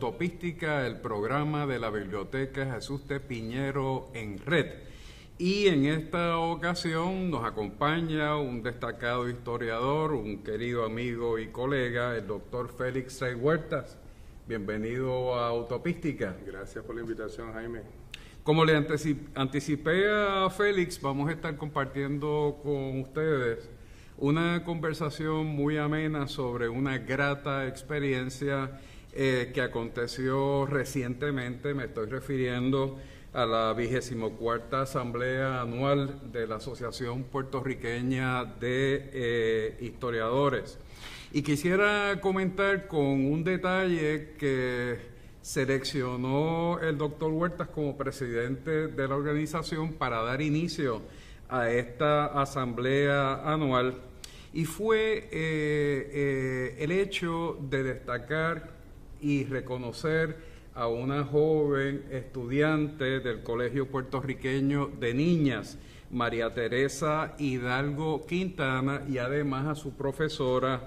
Autopística, el programa de la Biblioteca Jesús T. Piñero en red. Y en esta ocasión nos acompaña un destacado historiador, un querido amigo y colega, el doctor Félix Rey Huertas. Bienvenido a Autopística. Gracias por la invitación, Jaime. Como le anticipé a Félix, vamos a estar compartiendo con ustedes una conversación muy amena sobre una grata experiencia que aconteció recientemente. Me estoy refiriendo a la 24ª Asamblea Anual de la Asociación Puertorriqueña de Historiadores. Y quisiera comentar con un detalle que seleccionó el doctor Huertas como presidente de la organización para dar inicio a esta asamblea anual, y fue el hecho de destacar y reconocer a una joven estudiante del Colegio Puertorriqueño de Niñas, María Teresa Hidalgo Quintana, y además a su profesora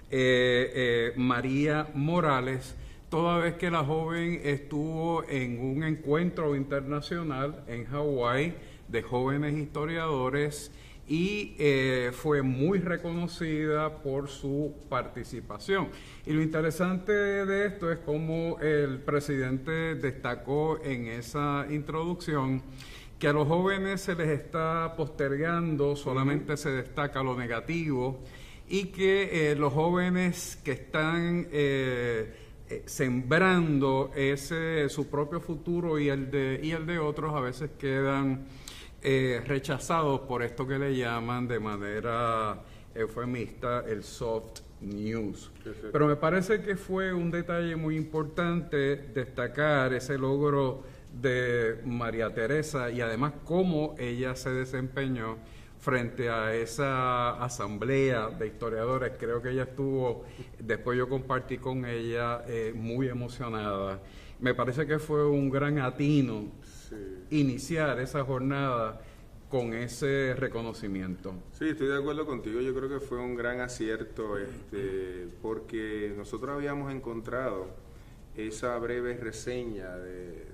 María Morales, toda vez que la joven estuvo en un encuentro internacional en Hawái de jóvenes historiadores y fue muy reconocida por su participación. Y lo interesante de esto es cómo el presidente destacó en esa introducción que a los jóvenes se les está postergando, solamente se destaca lo negativo, y que los jóvenes que están sembrando su propio futuro y el de otros a veces quedan rechazados por esto que le llaman de manera eufemista el soft news. Pero me parece que fue un detalle muy importante destacar ese logro de María Teresa y además cómo ella se desempeñó frente a esa asamblea de historiadores. Creo que ella estuvo, después yo compartí con ella, muy emocionada. Me parece que fue un gran atino iniciar esa jornada con ese reconocimiento. Sí, estoy de acuerdo contigo. Yo creo que fue un gran acierto, porque nosotros habíamos encontrado esa breve reseña de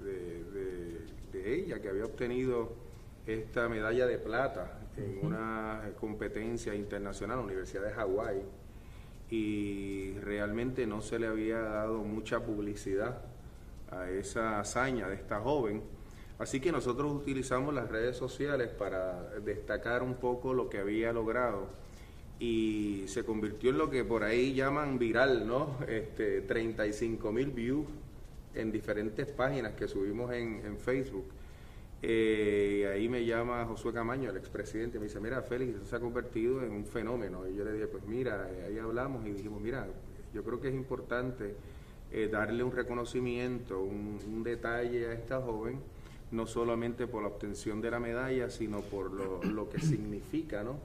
ella, que había obtenido esta medalla de plata en una competencia internacional, la Universidad de Hawái, y realmente no se le había dado mucha publicidad a esa hazaña de esta joven. Así que nosotros utilizamos las redes sociales para destacar un poco lo que había logrado, y se convirtió en lo que por ahí llaman viral, ¿no? 35,000 views en diferentes páginas que subimos en Facebook. Ahí me llama Josué Camaño, el expresidente, me dice: mira, Félix, eso se ha convertido en un fenómeno. Y yo le dije: pues mira, ahí hablamos y dijimos: mira, yo creo que es importante darle un reconocimiento, un detalle a esta joven, no solamente por la obtención de la medalla, sino por lo que significa, ¿no?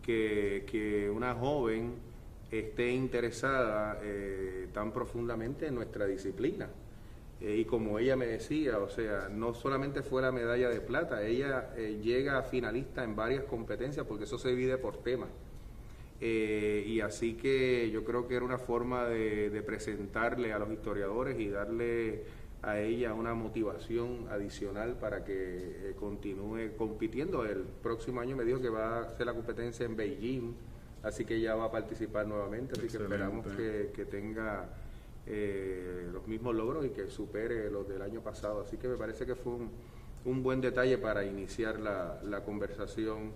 Que una joven esté interesada tan profundamente en nuestra disciplina. Y como ella me decía, o sea, no solamente fue la medalla de plata, ella llega a finalista en varias competencias, porque eso se divide por temas. Y así que yo creo que era una forma de presentarle a los historiadores y darle a ella una motivación adicional para que continúe compitiendo. El próximo año me dijo que va a hacer la competencia en Beijing, así que ella va a participar nuevamente. Así Excelente. Que esperamos que tenga los mismos logros y que supere los del año pasado. Así que me parece que fue un buen detalle para iniciar la conversación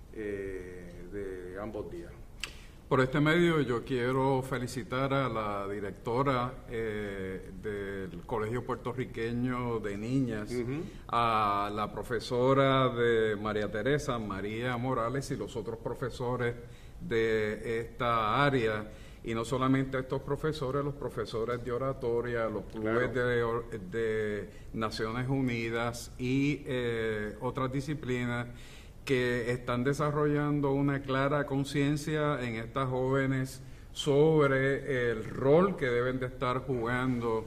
de ambos días. Por este medio yo quiero felicitar a la directora del Colegio Puertorriqueño de Niñas, a la profesora de María Teresa, María Morales, y los otros profesores de esta área. Y no solamente a estos profesores, los profesores de oratoria, los clubes de Naciones Unidas y otras disciplinas que están desarrollando una clara conciencia en estas jóvenes sobre el rol que deben de estar jugando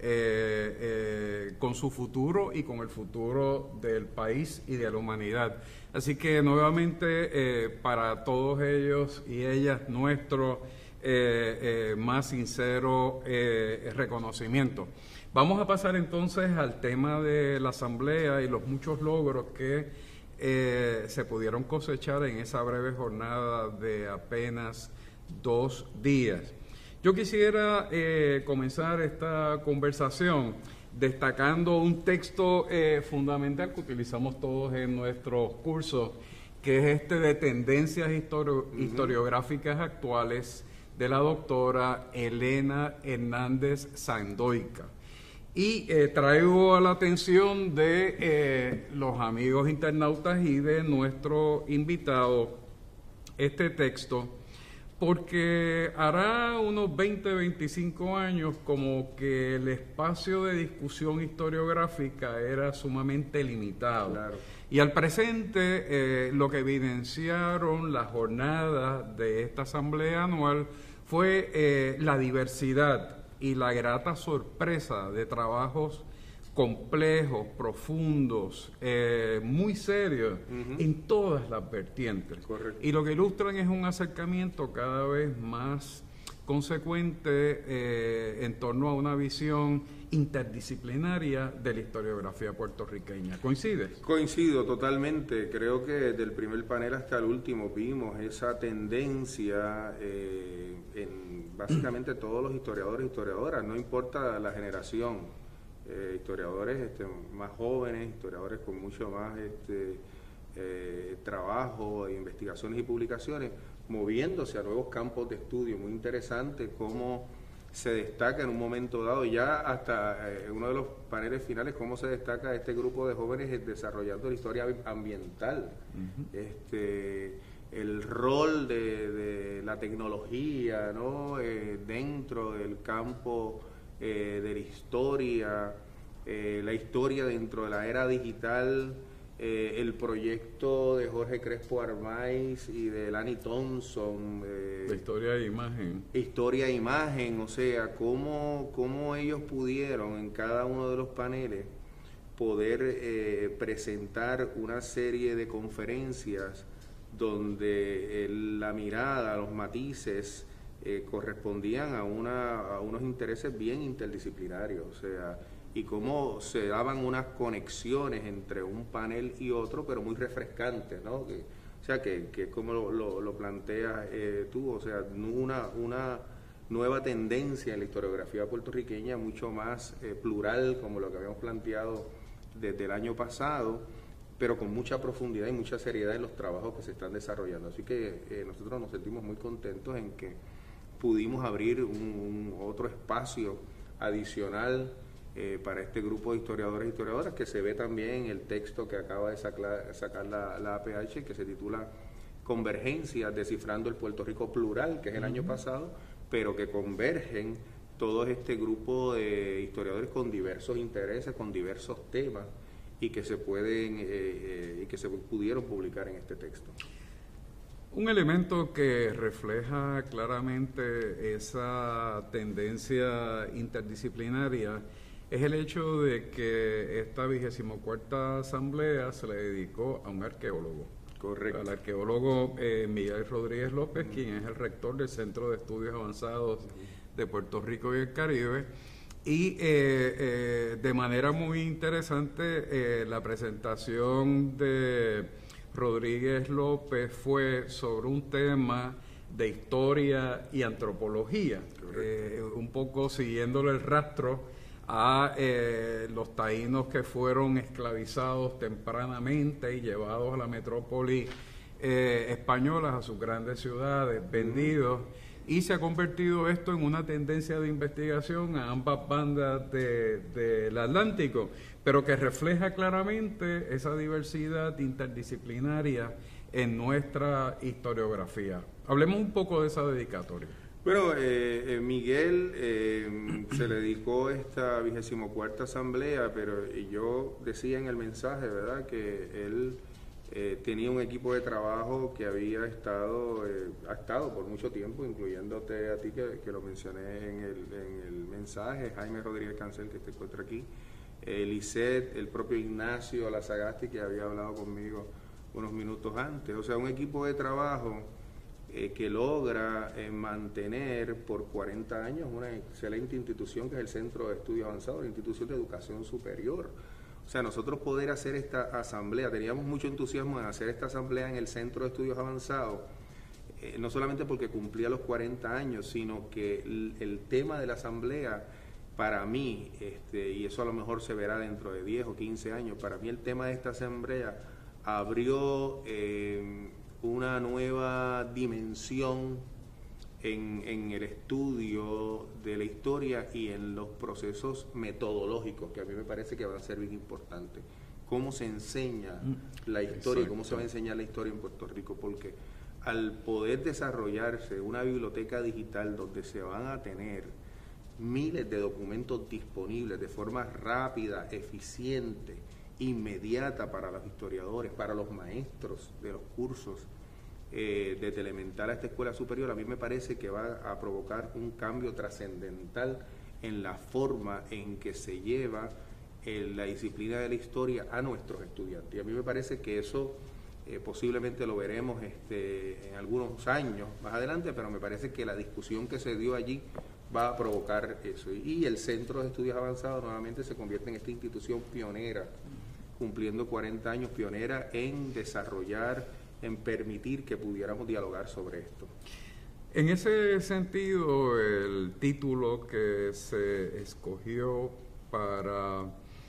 con su futuro y con el futuro del país y de la humanidad. Así que nuevamente para todos ellos y ellas nuestro más sincero reconocimiento. Vamos a pasar entonces al tema de la asamblea y los muchos logros que se pudieron cosechar en esa breve jornada de apenas 2 días. Yo quisiera comenzar esta conversación destacando un texto fundamental que utilizamos todos en nuestros cursos, que es este de Tendencias Historiográficas Actuales de la doctora Elena Hernández Sandoika. Y traigo a la atención de los amigos internautas y de nuestro invitado este texto, porque hará unos 25 años como que el espacio de discusión historiográfica era sumamente limitado. Claro. Y al presente lo que evidenciaron las jornadas de esta asamblea anual fue la diversidad y la grata sorpresa de trabajos complejos, profundos, muy serios en todas las vertientes. Correcto. Y lo que ilustran es un acercamiento cada vez más consecuente en torno a una visión interdisciplinaria de la historiografía puertorriqueña. ¿Coincides? Coincido totalmente. Creo que desde el primer panel hasta el último vimos esa tendencia en básicamente todos los historiadores e historiadoras, no importa la generación. Historiadores más jóvenes, historiadores con mucho más trabajo, investigaciones y publicaciones, moviéndose a nuevos campos de estudio muy interesantes, cómo se destaca en un momento dado, ya hasta uno de los paneles finales, cómo se destaca este grupo de jóvenes desarrollando la historia ambiental, el rol de la tecnología, ¿no? Dentro del campo de la historia dentro de la era digital, el proyecto de Jorge Crespo Armaiz y de Lani Thompson, la historia e imagen. Historia e imagen, o sea, cómo ellos pudieron en cada uno de los paneles poder presentar una serie de conferencias donde la mirada, los matices correspondían a unos intereses bien interdisciplinarios, o sea, y cómo se daban unas conexiones entre un panel y otro, pero muy refrescantes, ¿no? O sea, que como lo planteas tú, o sea, una nueva tendencia en la historiografía puertorriqueña mucho más plural, como lo que habíamos planteado desde el año pasado, pero con mucha profundidad y mucha seriedad en los trabajos que se están desarrollando. Así que nosotros nos sentimos muy contentos en que pudimos abrir otro espacio adicional para este grupo de historiadores y historiadoras, que se ve también en el texto que acaba de sacar la APH, que se titula Convergencias, descifrando el Puerto Rico plural, que es el año pasado, pero que convergen todo este grupo de historiadores con diversos intereses, con diversos temas, y que se pudieron publicar en este texto. Un elemento que refleja claramente esa tendencia interdisciplinaria es el hecho de que esta 24ª asamblea se le dedicó a un arqueólogo. Correcto. Al arqueólogo Miguel Rodríguez López, quien es el rector del Centro de Estudios Avanzados de Puerto Rico y el Caribe. Y de manera muy interesante, la presentación de Rodríguez López fue sobre un tema de historia y antropología, un poco siguiéndole el rastro a los taínos que fueron esclavizados tempranamente y llevados a la metrópoli española, a sus grandes ciudades, vendidos, y se ha convertido esto en una tendencia de investigación a ambas bandas del Atlántico, pero que refleja claramente esa diversidad interdisciplinaria en nuestra historiografía. Hablemos un poco de esa dedicatoria. Bueno, Miguel se le dedicó esta 24ª asamblea, pero yo decía en el mensaje, ¿verdad?, que él tenía un equipo de trabajo que ha estado por mucho tiempo, incluyéndote a ti que lo mencioné en el mensaje, Jaime Rodríguez Cancel, que te encuentra aquí, Lisette, el propio Ignacio Lazagasti, que había hablado conmigo unos minutos antes. O sea, un equipo de trabajo que logra mantener por 40 años una excelente institución que es el Centro de Estudios Avanzados, la institución de educación superior. O sea, nosotros poder hacer esta asamblea, teníamos mucho entusiasmo en hacer esta asamblea en el Centro de Estudios Avanzados, no solamente porque cumplía los 40 años, sino que el tema de la asamblea, para mí, y eso a lo mejor se verá dentro de 10 o 15 años, para mí el tema de esta asamblea abrió una nueva dimensión en el estudio de la historia y en los procesos metodológicos, que a mí me parece que van a ser bien importantes. Cómo se enseña la historia, cómo se va a enseñar la historia en Puerto Rico, porque al poder desarrollarse una biblioteca digital donde se van a tener miles de documentos disponibles de forma rápida, eficiente, inmediata para los historiadores, para los maestros de los cursos, desde elemental hasta escuela superior, a mí me parece que va a provocar un cambio trascendental en la forma en que se lleva la disciplina de la historia a nuestros estudiantes. Y a mí me parece que eso posiblemente lo veremos en algunos años más adelante, pero me parece que la discusión que se dio allí va a provocar eso. Y el Centro de Estudios Avanzados nuevamente se convierte en esta institución pionera, cumpliendo 40 años, pionera en desarrollar, en permitir que pudiéramos dialogar sobre esto. En ese sentido, el título que se escogió para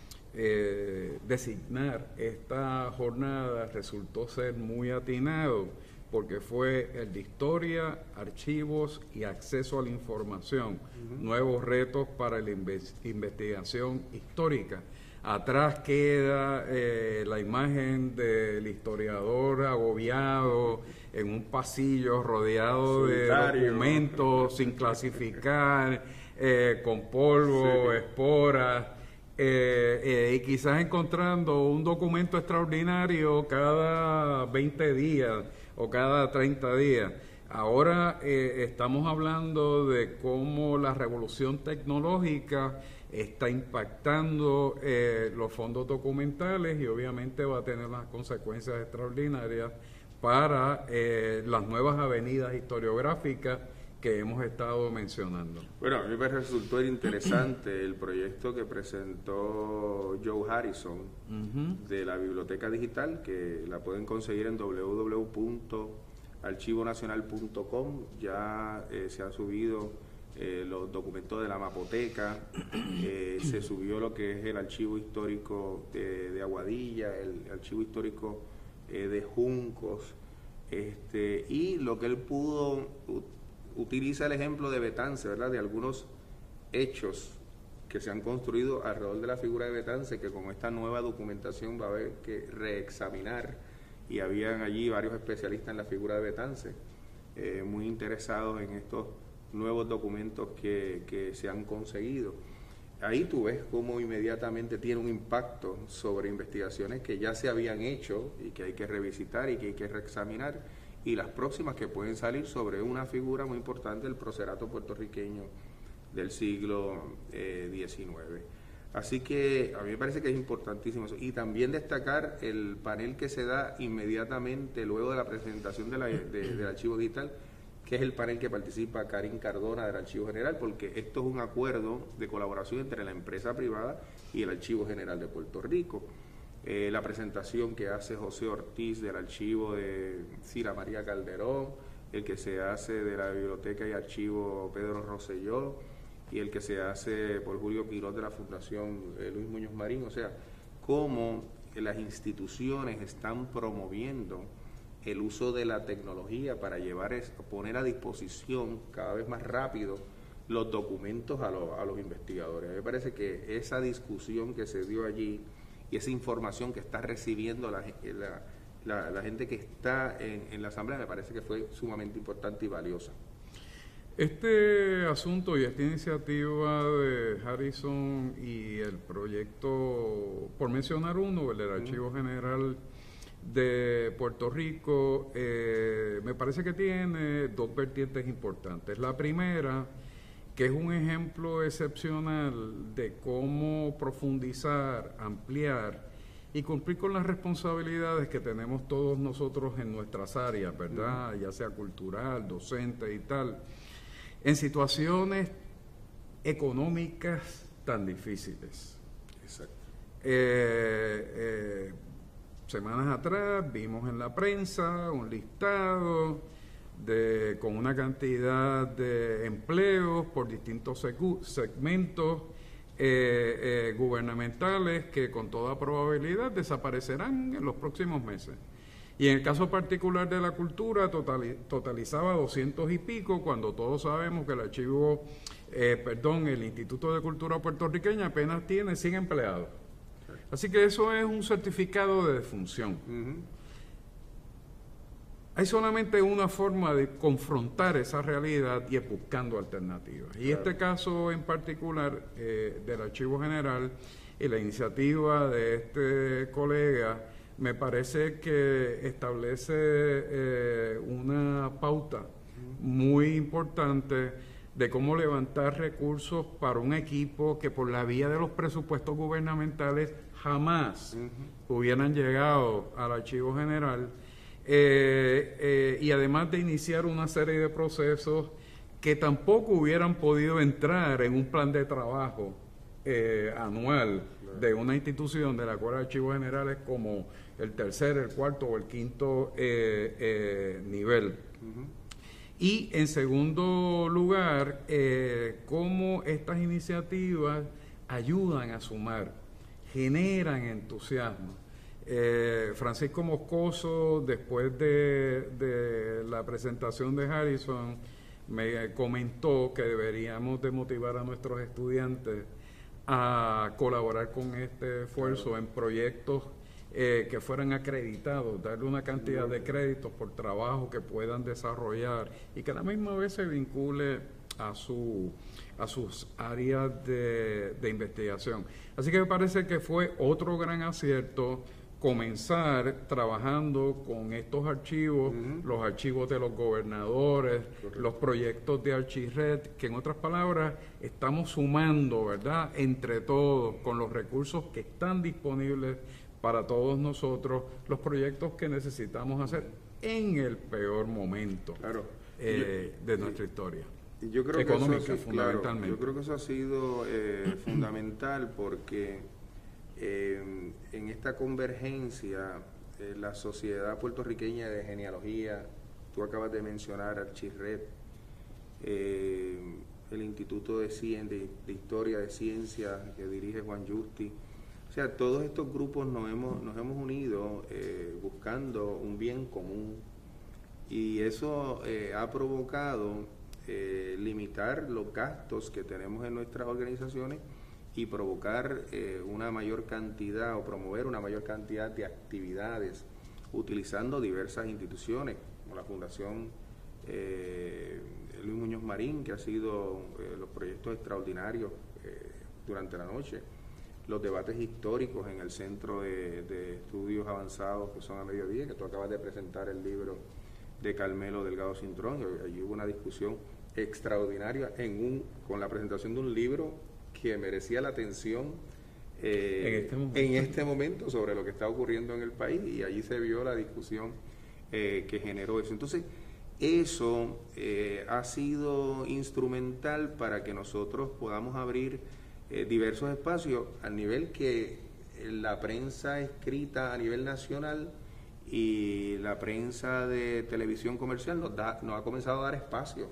designar esta jornada resultó ser muy atinado, porque fue el de Historia, Archivos y Acceso a la Información, nuevos retos para la investigación histórica. Atrás queda la imagen del historiador agobiado en un pasillo rodeado de documentos sin clasificar, con polvo, esporas, y quizás encontrando un documento extraordinario cada 20 días o cada 30 días. Ahora estamos hablando de cómo la revolución tecnológica está impactando los fondos documentales y obviamente va a tener unas consecuencias extraordinarias para las nuevas avenidas historiográficas que hemos estado mencionando. Bueno, a mí me resultó interesante el proyecto que presentó Joe Harrison de la Biblioteca Digital, que la pueden conseguir en www.archivonacional.com. Ya se han subido los documentos de la mapoteca, se subió lo que es el archivo histórico de Aguadilla, el archivo histórico de Juncos, y lo que él pudo, utiliza el ejemplo de Betance, ¿verdad?, de algunos hechos que se han construido alrededor de la figura de Betance, que con esta nueva documentación va a haber que reexaminar, y habían allí varios especialistas en la figura de Betance, muy interesados en estos nuevos documentos que se han conseguido. Ahí tú ves cómo inmediatamente tiene un impacto sobre investigaciones que ya se habían hecho y que hay que revisitar y que hay que reexaminar, y las próximas que pueden salir sobre una figura muy importante del procerato puertorriqueño del siglo XIX. Así que a mí me parece que es importantísimo eso. Y también destacar el panel que se da inmediatamente luego de la presentación del archivo digital, que es el panel que participa Karin Cardona del Archivo General, porque esto es un acuerdo de colaboración entre la empresa privada y el Archivo General de Puerto Rico. La presentación que hace José Ortiz del archivo de Cira María Calderón, el que se hace de la Biblioteca y Archivo Pedro Rosselló, y el que se hace por Julio Quirós de la Fundación Luis Muñoz Marín. O sea, cómo las instituciones están promoviendo el uso de la tecnología para poner a disposición cada vez más rápido los documentos a los investigadores. A mí me parece que esa discusión que se dio allí y esa información que está recibiendo la gente que está en la asamblea, me parece que fue sumamente importante y valiosa. Este asunto y esta iniciativa de Harrison y el proyecto, por mencionar uno, el del Archivo General de Puerto Rico, me parece que tiene dos vertientes importantes. La primera, que es un ejemplo excepcional de cómo profundizar, ampliar y cumplir con las responsabilidades que tenemos todos nosotros en nuestras áreas, ¿verdad? Ya sea cultural, docente y tal, en situaciones económicas tan difíciles. Exacto. Semanas atrás vimos en la prensa un listado con una cantidad de empleos por distintos segmentos gubernamentales que con toda probabilidad desaparecerán en los próximos meses. Y en el caso particular de la cultura totalizaba 200 y pico, cuando todos sabemos que el Instituto de Cultura Puertorriqueña apenas tiene 100 empleados. Así que eso es un certificado de defunción. Hay solamente una forma de confrontar esa realidad y es buscando alternativas. Y este caso en particular del Archivo General y la iniciativa de este colega me parece que establece una pauta muy importante de cómo levantar recursos para un equipo que por la vía de los presupuestos gubernamentales jamás hubieran llegado al Archivo General. Y además de iniciar una serie de procesos que tampoco hubieran podido entrar en un plan de trabajo anual de una institución de la cual el Archivo General es como el tercer, el cuarto o el quinto nivel. Y en segundo lugar, cómo estas iniciativas ayudan a sumar, generan entusiasmo. Francisco Moscoso, después de la presentación de Harrison, me comentó que deberíamos de motivar a nuestros estudiantes a colaborar con este esfuerzo en proyectos que fueran acreditados, darle una cantidad de créditos por trabajo que puedan desarrollar y que a la misma vez se vincule a sus áreas de investigación. Así que me parece que fue otro gran acierto comenzar trabajando con estos archivos, los archivos de los gobernadores, los proyectos de Archirred, que en otras palabras estamos sumando, ¿verdad?, entre todos, con los recursos que están disponibles para todos nosotros, los proyectos que necesitamos hacer en el peor momento de nuestra historia. Yo creo económica, que eso, fundamentalmente. yo creo que eso ha sido fundamental porque en esta convergencia, la Sociedad Puertorriqueña de Genealogía, tú acabas de mencionar Archirred, el Instituto de Historia de Ciencia que dirige Juan Justi. O sea, todos estos grupos nos hemos unido buscando un bien común y eso ha provocado limitar los gastos que tenemos en nuestras organizaciones y provocar una mayor cantidad o promover una mayor cantidad de actividades utilizando diversas instituciones, como la Fundación Luis Muñoz Marín, que ha sido los proyectos extraordinarios durante la noche, los debates históricos en el Centro de Estudios Avanzados, que son a mediodía, que tú acabas de presentar el libro de Carmelo Delgado Cintrón. Allí hubo una discusión extraordinaria con la presentación de un libro que merecía la atención en este momento sobre lo que está ocurriendo en el país, y allí se vio la discusión que generó eso. Entonces, eso ha sido instrumental para que nosotros podamos abrir diversos espacios al nivel que la prensa escrita a nivel nacional y la prensa de televisión comercial nos ha comenzado a dar espacio,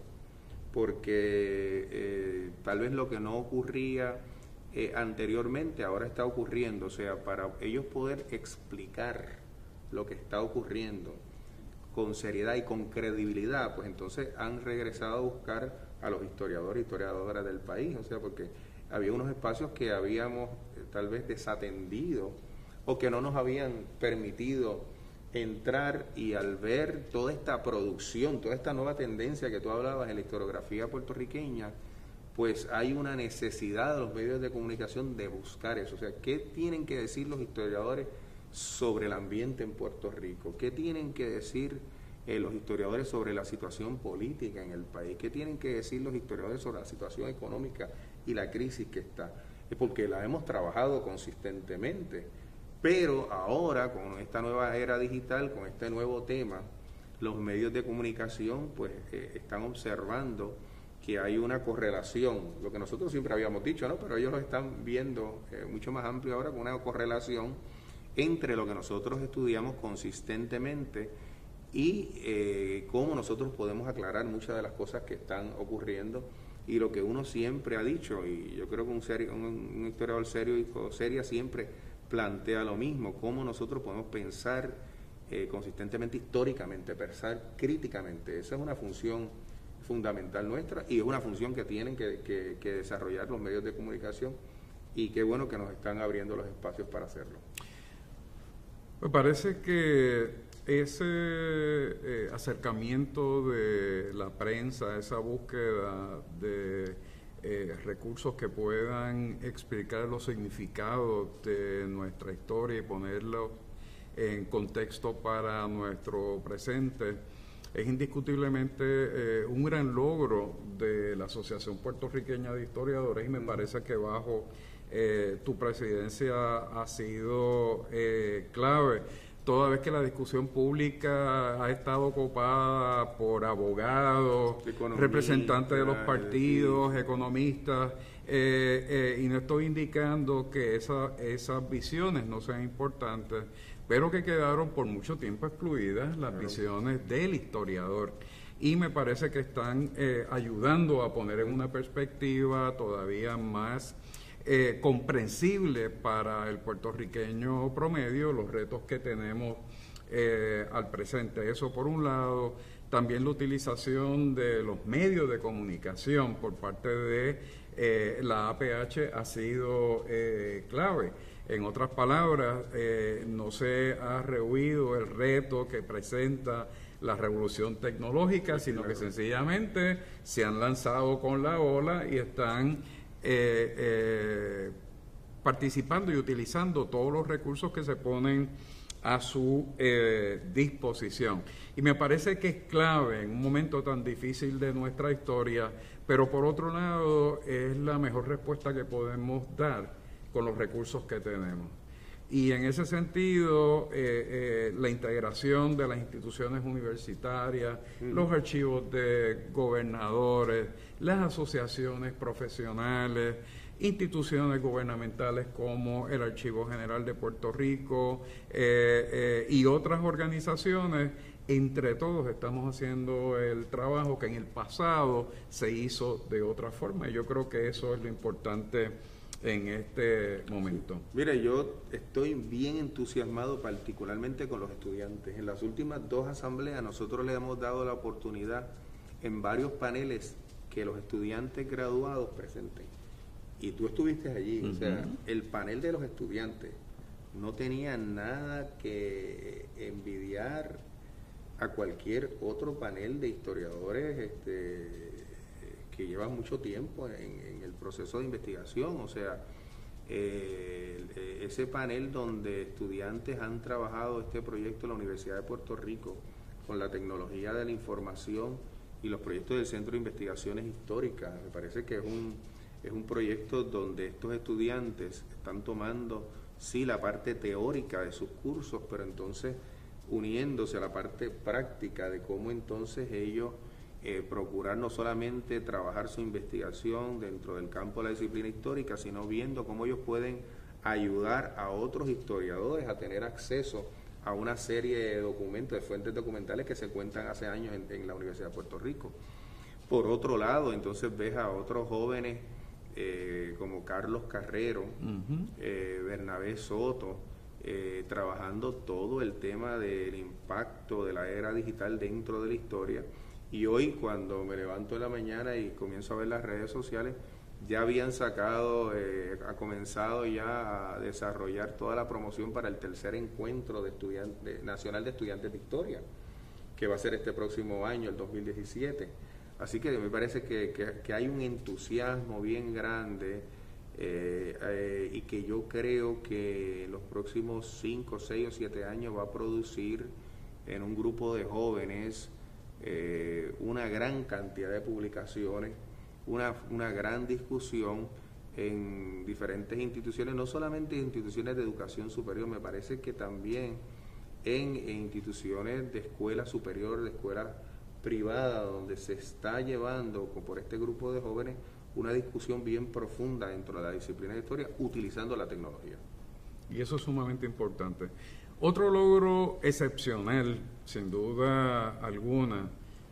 porque tal vez lo que no ocurría anteriormente ahora está ocurriendo. O sea, para ellos poder explicar lo que está ocurriendo con seriedad y con credibilidad, pues entonces han regresado a buscar a los historiadores y historiadoras del país. O sea, porque había unos espacios que habíamos tal vez desatendido o que no nos habían permitido entrar, y al ver toda esta producción, toda esta nueva tendencia que tú hablabas en la historiografía puertorriqueña, pues hay una necesidad de los medios de comunicación de buscar eso. O sea, ¿qué tienen que decir los historiadores sobre el ambiente en Puerto Rico? ¿Qué tienen que decir los historiadores sobre la situación política en el país? ¿Qué tienen que decir los historiadores sobre la situación económica y la crisis que está? Es porque la hemos trabajado consistentemente, Pero ahora, con esta nueva era digital, con este nuevo tema, los medios de comunicación pues están observando que hay una correlación, lo que nosotros siempre habíamos dicho, ¿no? Pero ellos lo están viendo mucho más amplio ahora, con una correlación entre lo que nosotros estudiamos consistentemente y cómo nosotros podemos aclarar muchas de las cosas que están ocurriendo y lo que uno siempre ha dicho, y yo creo que un historiador serio y seria siempre plantea lo mismo, cómo nosotros podemos pensar consistentemente, históricamente, pensar críticamente. Esa es una función fundamental nuestra y es una función que tienen que desarrollar los medios de comunicación, y qué bueno que nos están abriendo los espacios para hacerlo. Me parece que ese acercamiento de la prensa, esa búsqueda de recursos que puedan explicar los significados de nuestra historia y ponerlos en contexto para nuestro presente, es indiscutiblemente un gran logro de la Asociación Puertorriqueña de Historiadores, y me parece que bajo tu presidencia ha sido clave, toda vez que la discusión pública ha estado ocupada por abogados, representantes de los partidos, economistas, y no estoy indicando que esas visiones no sean importantes, pero que quedaron por mucho tiempo excluidas las visiones del historiador. Y me parece que están ayudando a poner en una perspectiva todavía más comprensible para el puertorriqueño promedio los retos que tenemos al presente. Eso por un lado. También la utilización de los medios de comunicación por parte de la APH ha sido clave. En otras palabras, no se ha rehuido el reto que presenta la revolución tecnológica, sino que sencillamente se han lanzado con la ola y están participando y utilizando todos los recursos que se ponen a su disposición. Y me parece que es clave en un momento tan difícil de nuestra historia, pero por otro lado es la mejor respuesta que podemos dar con los recursos que tenemos. Y en ese sentido, la integración de las instituciones universitarias, los archivos de gobernadores, las asociaciones profesionales, instituciones gubernamentales como el Archivo General de Puerto Rico y otras organizaciones, entre todos estamos haciendo el trabajo que en el pasado se hizo de otra forma. Y yo creo que eso es lo importante en este momento. Mire, yo estoy bien entusiasmado particularmente con los estudiantes. En las últimas 2 asambleas nosotros le hemos dado la oportunidad en varios paneles que los estudiantes graduados presenten. Y tú estuviste allí, o sea, el panel de los estudiantes no tenía nada que envidiar a cualquier otro panel de historiadores que llevan mucho tiempo en el proceso de investigación. O sea, ese panel donde estudiantes han trabajado este proyecto en la Universidad de Puerto Rico con la tecnología de la información y los proyectos del Centro de Investigaciones Históricas, me parece que es un proyecto donde estos estudiantes están tomando, sí, la parte teórica de sus cursos, pero entonces uniéndose a la parte práctica de cómo entonces ellos procurar no solamente trabajar su investigación dentro del campo de la disciplina histórica, sino viendo cómo ellos pueden ayudar a otros historiadores a tener acceso a una serie de documentos, de fuentes documentales que se cuentan hace años en la Universidad de Puerto Rico. Por otro lado, entonces ves a otros jóvenes como Carlos Carrero, Bernabé Soto, trabajando todo el tema del impacto de la era digital dentro de la historia. Y hoy, cuando me levanto en la mañana y comienzo a ver las redes sociales, ya habían ha comenzado ya a desarrollar toda la promoción para el tercer encuentro nacional de estudiantes de historia, que va a ser este próximo año, el 2017. Así que me parece que hay un entusiasmo bien grande y que yo creo que en los próximos 5, 6 o 7 años va a producir en un grupo de jóvenes una gran cantidad de publicaciones, una gran discusión en diferentes instituciones, no solamente instituciones de educación superior, me parece que también en instituciones de escuela superior, de escuela privada, donde se está llevando por este grupo de jóvenes una discusión bien profunda dentro de la disciplina de historia utilizando la tecnología. Y eso es sumamente importante. Otro logro excepcional, sin duda alguna,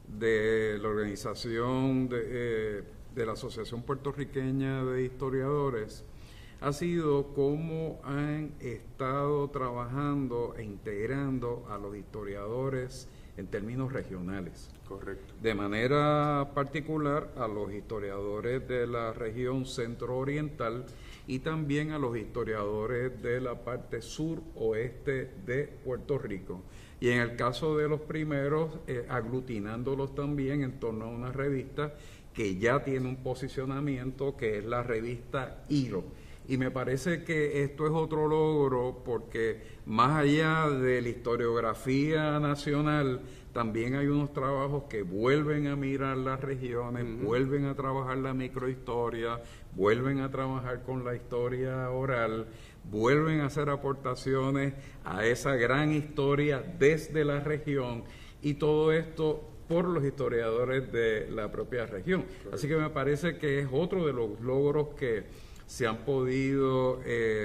de la organización de la Asociación Puertorriqueña de Historiadores ha sido cómo han estado trabajando e integrando a los historiadores en términos regionales. Correcto. De manera particular a los historiadores de la región centro-oriental y también a los historiadores de la parte sur-oeste de Puerto Rico. Y en el caso de los primeros, aglutinándolos también en torno a una revista que ya tiene un posicionamiento, que es la revista IRO. Y me parece que esto es otro logro porque más allá de la historiografía nacional, también hay unos trabajos que vuelven a mirar las regiones, vuelven a trabajar la microhistoria, vuelven a trabajar con la historia oral, vuelven a hacer aportaciones a esa gran historia desde la región, y todo esto por los historiadores de la propia región. Así que me parece que es otro de los logros que se han podido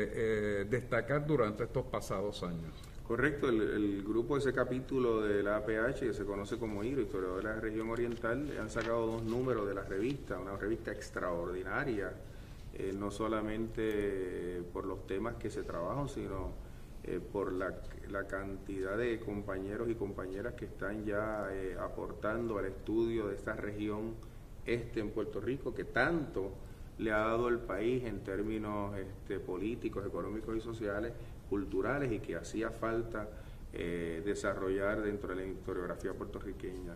destacar durante estos pasados años. Correcto, el grupo, ese capítulo de la APH, que se conoce como IRO, Historiadores de la Región Oriental, han sacado 2 números de la revista, una revista extraordinaria, no solamente por los temas que se trabajan, sino por la cantidad de compañeros y compañeras que están ya aportando al estudio de esta región en Puerto Rico, que tanto le ha dado el país en términos políticos, económicos y sociales, culturales, y que hacía falta desarrollar dentro de la historiografía puertorriqueña.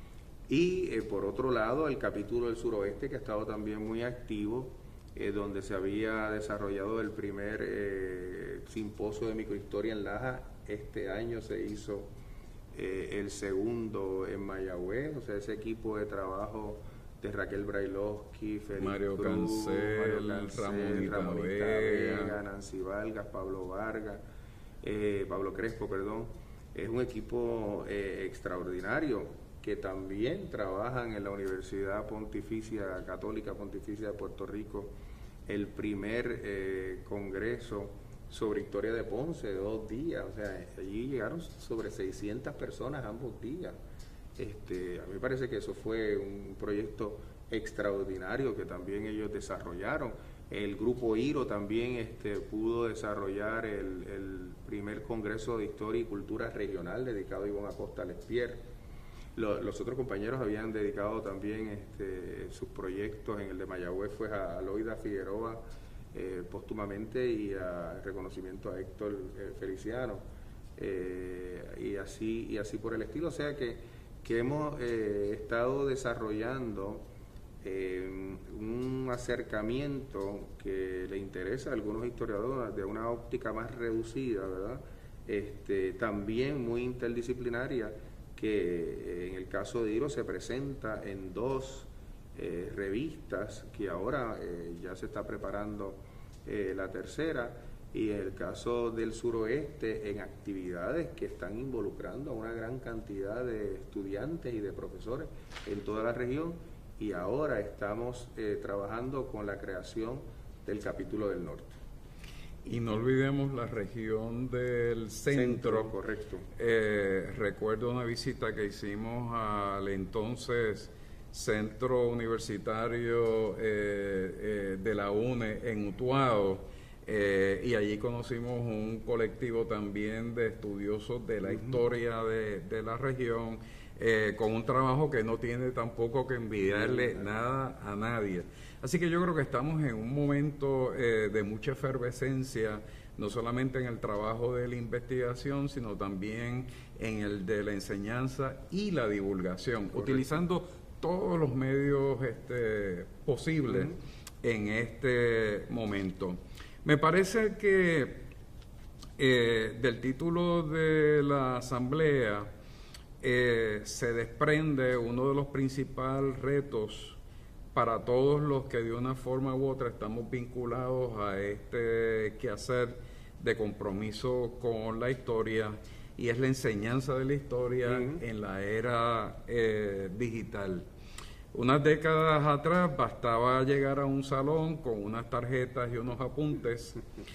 Y por otro lado, el capítulo del suroeste, que ha estado también muy activo, donde se había desarrollado el primer simposio de microhistoria en Laja. Este año se hizo el segundo en Mayagüez, o sea, ese equipo de trabajo de Raquel Brailovsky, Mario Cancel, Ramón Vega, Nancy Vargas, Pablo Vargas, Pablo Crespo, perdón. Es un equipo extraordinario que también trabajan en la Universidad Pontificia Católica Pontificia de Puerto Rico el primer congreso sobre historia de Ponce de 2 días. O sea, allí llegaron sobre 600 personas ambos días. A mí me parece que eso fue un proyecto extraordinario que también ellos desarrollaron. El grupo IRO también pudo desarrollar el primer Congreso de Historia y Cultura Regional dedicado a Ivonne Acosta Lespierre. Los otros compañeros habían dedicado también sus proyectos. En el de Mayagüez fue a Loida Figueroa póstumamente, y a reconocimiento a Héctor Feliciano, y así por el estilo. O sea que hemos estado desarrollando un acercamiento que le interesa a algunos historiadores de una óptica más reducida, ¿verdad? También muy interdisciplinaria, que en el caso de IRO se presenta en 2 revistas, que ahora ya se está preparando la tercera, y en el caso del suroeste en actividades que están involucrando a una gran cantidad de estudiantes y de profesores en toda la región, y ahora estamos trabajando con la creación del capítulo del norte. Y no olvidemos la región del centro. Correcto. Recuerdo una visita que hicimos al entonces Centro Universitario de la UNE en Utuado, y allí conocimos un colectivo también de estudiosos de la historia de la región, con un trabajo que no tiene tampoco que envidiarle nada a nadie. Así que yo creo que estamos en un momento de mucha efervescencia, no solamente en el trabajo de la investigación, sino también en el de la enseñanza y la divulgación, correcto, utilizando todos los medios posibles en este momento. Me parece que del título de la asamblea se desprende uno de los principales retos para todos los que de una forma u otra estamos vinculados a este quehacer de compromiso con la historia, y es la enseñanza de la historia en la era digital. Unas décadas atrás bastaba llegar a un salón con unas tarjetas y unos apuntes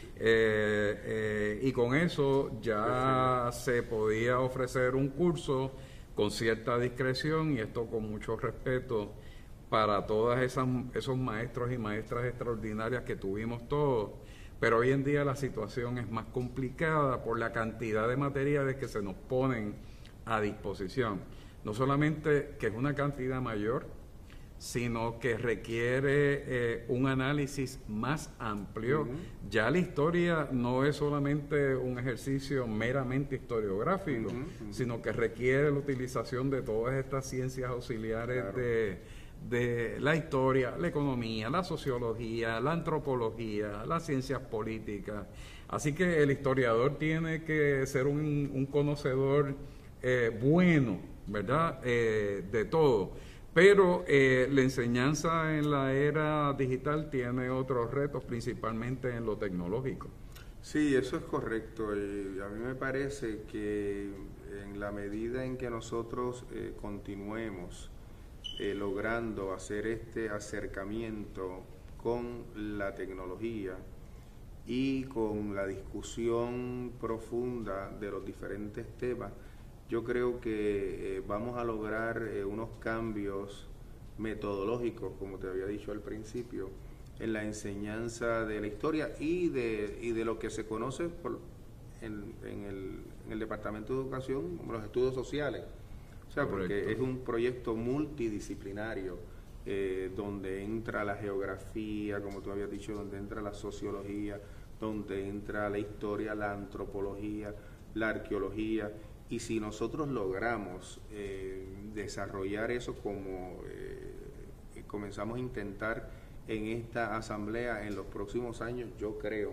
y con eso ya se podía ofrecer un curso con cierta discreción, y esto con mucho respeto para todas esos maestros y maestras extraordinarias que tuvimos todos. Pero hoy en día la situación es más complicada por la cantidad de materiales que se nos ponen a disposición. No solamente que es una cantidad mayor, sino que requiere un análisis más amplio. Ya la historia no es solamente un ejercicio meramente historiográfico, sino que requiere la utilización de todas estas ciencias auxiliares de la historia, la economía, la sociología, la antropología, las ciencias políticas. Así que el historiador tiene que ser un conocedor bueno, ¿verdad?, de todo. Pero la enseñanza en la era digital tiene otros retos, principalmente en lo tecnológico. Sí, eso es correcto. Y a mí me parece que en la medida en que nosotros continuemos logrando hacer este acercamiento con la tecnología y con la discusión profunda de los diferentes temas, yo creo que vamos a lograr unos cambios metodológicos, como te había dicho al principio, en la enseñanza de la historia y de lo que se conoce en el Departamento de Educación como los estudios sociales. O sea, porque es un proyecto multidisciplinario donde entra la geografía, como tú habías dicho, donde entra la sociología, donde entra la historia, la antropología, la arqueología. Y si nosotros logramos desarrollar eso como comenzamos a intentar en esta asamblea en los próximos años, yo creo,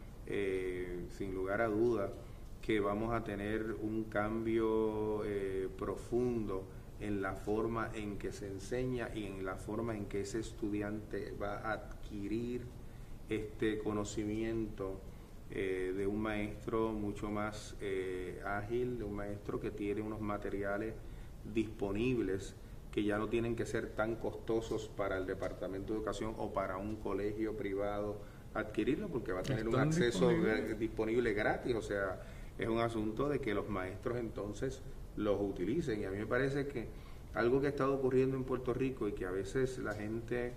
sin lugar a duda, que vamos a tener un cambio profundo en la forma en que se enseña y en la forma en que ese estudiante va a adquirir este conocimiento de un maestro mucho más ágil, de un maestro que tiene unos materiales disponibles que ya no tienen que ser tan costosos para el Departamento de Educación o para un colegio privado adquirirlo, porque va a tener un acceso disponible gratis. O sea, es un asunto de que los maestros entonces los utilicen. Y a mí me parece que algo que ha estado ocurriendo en Puerto Rico y que a veces la gente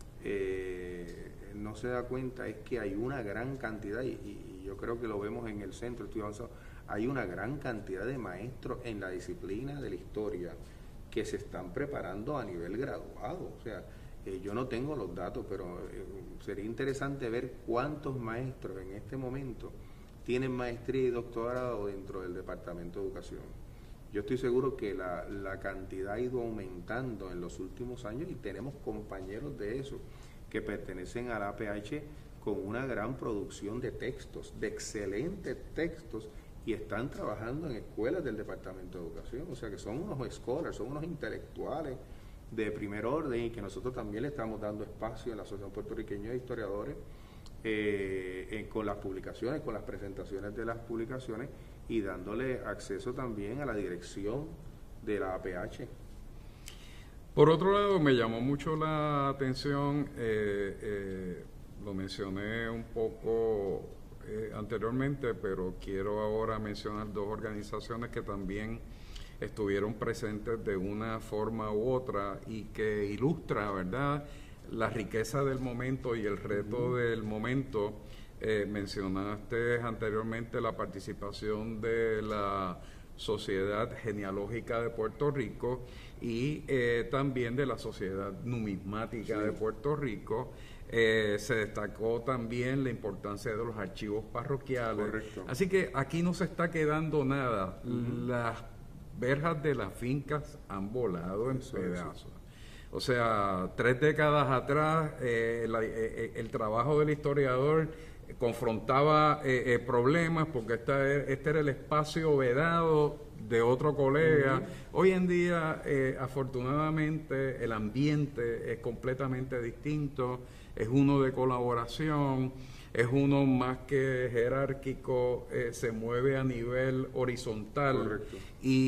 no se da cuenta es que hay una gran cantidad, y yo creo que lo vemos en el centro estudio avanzado, hay una gran cantidad de maestros en la disciplina de la historia que se están preparando a nivel graduado. O sea, yo no tengo los datos, pero sería interesante ver cuántos maestros en este momento tienen maestría y doctorado dentro del Departamento de Educación. Yo estoy seguro que la cantidad ha ido aumentando en los últimos años y tenemos compañeros de eso que pertenecen a la APH con una gran producción de textos, de excelentes textos, y están trabajando en escuelas del Departamento de Educación. O sea que son unos scholars, son unos intelectuales de primer orden, y que nosotros también le estamos dando espacio en la Asociación Puertorriqueña de Historiadores con las publicaciones, con las presentaciones de las publicaciones, y dándole acceso también a la dirección de la APH. Por otro lado, me llamó mucho la atención, lo mencioné un poco anteriormente, pero quiero ahora mencionar dos organizaciones que también estuvieron presentes de una forma u otra y que ilustra, ¿verdad?, la riqueza del momento y el reto del momento. Mencionaste anteriormente la participación de la Sociedad Genealógica de Puerto Rico y también de la Sociedad Numismática de Puerto Rico. Se destacó también la importancia de los archivos parroquiales. Correcto. Así que aquí no se está quedando nada. Las verjas de las fincas han volado en pedazos. O sea, 3 décadas atrás el trabajo del historiador confrontaba problemas porque este era el espacio vedado de otro colega. Hoy en día, afortunadamente, el ambiente es completamente distinto, es uno de colaboración, es uno más que jerárquico, se mueve a nivel horizontal. Correcto.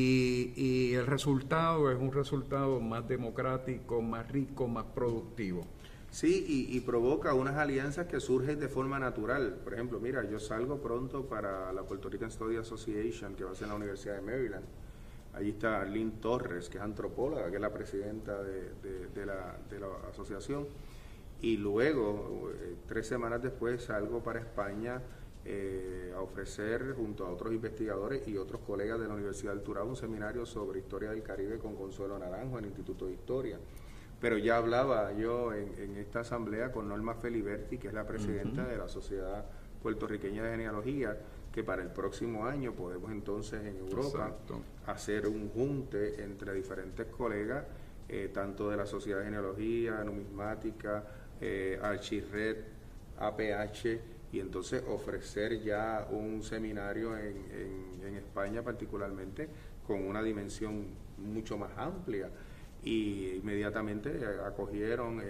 Y el resultado es un resultado más democrático, más rico, más productivo. Sí, y provoca unas alianzas que surgen de forma natural. Por ejemplo, mira, yo salgo pronto para la Puerto Rican Study Association, que va a ser en la Universidad de Maryland. Allí está Lynn Torres, que es antropóloga, que es la presidenta de la asociación. Y luego, 3 semanas después, salgo para España a ofrecer, junto a otros investigadores y otros colegas de la Universidad del Turabo, un seminario sobre historia del Caribe con Consuelo Naranjo en el Instituto de Historia. Pero ya hablaba yo en esta asamblea con Norma Feliberti, que es la presidenta de la Sociedad Puertorriqueña de Genealogía, que para el próximo año podemos entonces en Europa hacer un junte entre diferentes colegas, tanto de la Sociedad de Genealogía, Numismática, Archirred, APH, y entonces ofrecer ya un seminario en España particularmente con una dimensión mucho más amplia. Y inmediatamente acogieron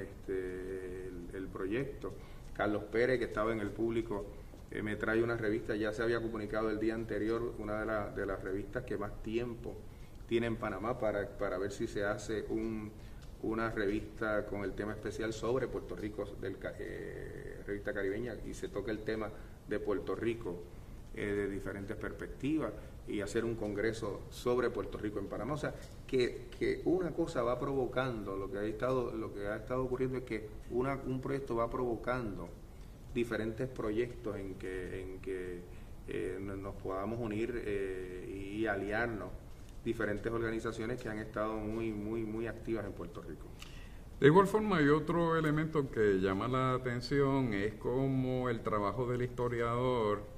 el proyecto. Carlos Pérez, que estaba en el público, me trae una revista, ya se había comunicado el día anterior, una de las revistas que más tiempo tiene en Panamá para ver si se hace una revista con el tema especial sobre Puerto Rico, revista caribeña, y se toca el tema de Puerto Rico de diferentes perspectivas, y hacer un congreso sobre Puerto Rico en Panamá. O sea, que una cosa va provocando, lo que ha estado ocurriendo es que un proyecto va provocando diferentes proyectos en que nos podamos unir y aliarnos diferentes organizaciones que han estado muy activas en Puerto Rico. De igual forma, hay otro elemento que llama la atención, es como el trabajo del historiador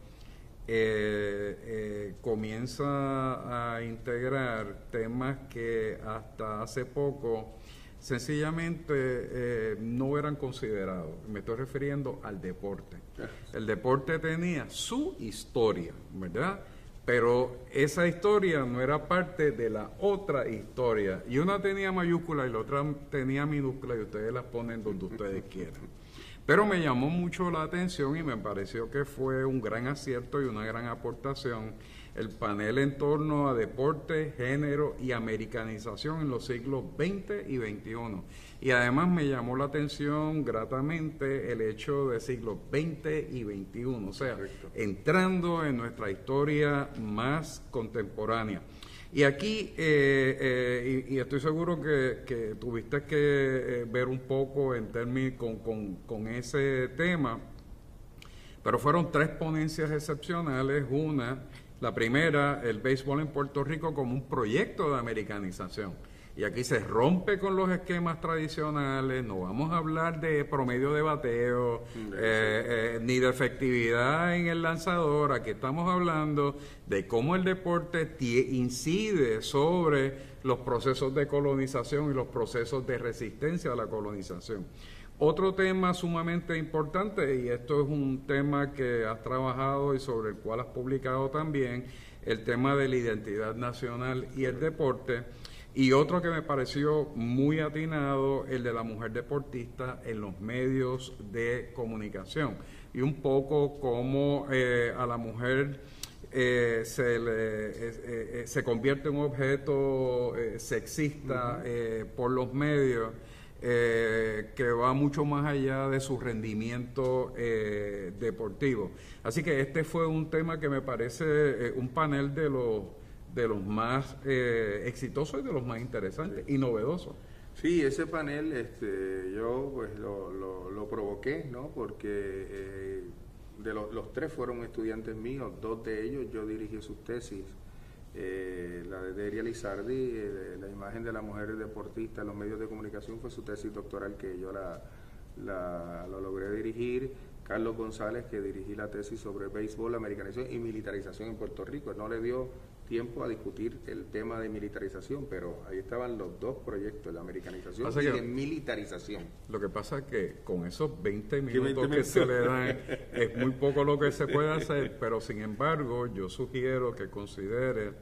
comienza a integrar temas que hasta hace poco sencillamente no eran considerados. Me estoy refiriendo al deporte. El deporte tenía su historia, ¿verdad? Pero esa historia no era parte de la otra historia. Y una tenía mayúscula y la otra tenía minúscula, y ustedes las ponen donde ustedes quieran. Pero me llamó mucho la atención y me pareció que fue un gran acierto y una gran aportación el panel en torno a deporte, género y americanización en los siglos XX y XXI. Y además me llamó la atención gratamente el hecho de siglos XX y XXI, o sea, entrando en nuestra historia más contemporánea. Y aquí, y estoy seguro que tuviste que ver un poco en términos con ese tema, pero fueron 3 ponencias excepcionales. La primera, el béisbol en Puerto Rico como un proyecto de americanización. Y aquí se rompe con los esquemas tradicionales, no vamos a hablar de promedio de bateo, ni de efectividad en el lanzador. Aquí estamos hablando de cómo el deporte incide sobre los procesos de colonización y los procesos de resistencia a la colonización. Otro tema sumamente importante, y esto es un tema que has trabajado y sobre el cual has publicado también, el tema de la identidad nacional y el deporte. Y otro que me pareció muy atinado, el de la mujer deportista en los medios de comunicación. Y un poco cómo a la mujer se convierte en un objeto sexista por los medios, que va mucho más allá de su rendimiento deportivo. Así que este fue un tema que me parece un panel de los más exitosos y de los más interesantes y novedosos. Sí, ese panel yo pues lo provoqué, ¿no? Porque de los 3 fueron estudiantes míos, 2 de ellos yo dirigí sus tesis. La de Deria Lizardi, la imagen de la mujer deportista en los medios de comunicación, fue su tesis doctoral que yo lo logré dirigir. Carlos González, que dirigí la tesis sobre béisbol, americanización y militarización en Puerto Rico. No le dio tiempo a discutir el tema de militarización, pero ahí estaban los 2 proyectos, la americanización y de militarización. Lo que pasa es que con esos 20 minutos que se le dan, es muy poco lo que se puede hacer, pero sin embargo yo sugiero que considere